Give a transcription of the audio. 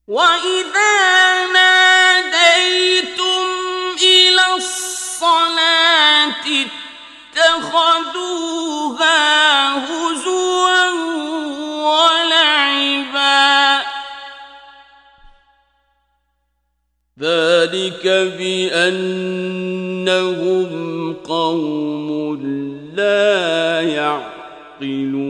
وَإِذَا نَادَيْتُمْ إِلَى الصَّلَاةِ اتَّخَذُوهَا هُزُوًا وَلَعِبًا ذَلِكَ بِأَنَّهُمْ قَوْمٌ لَّا يَعْقِلُونَ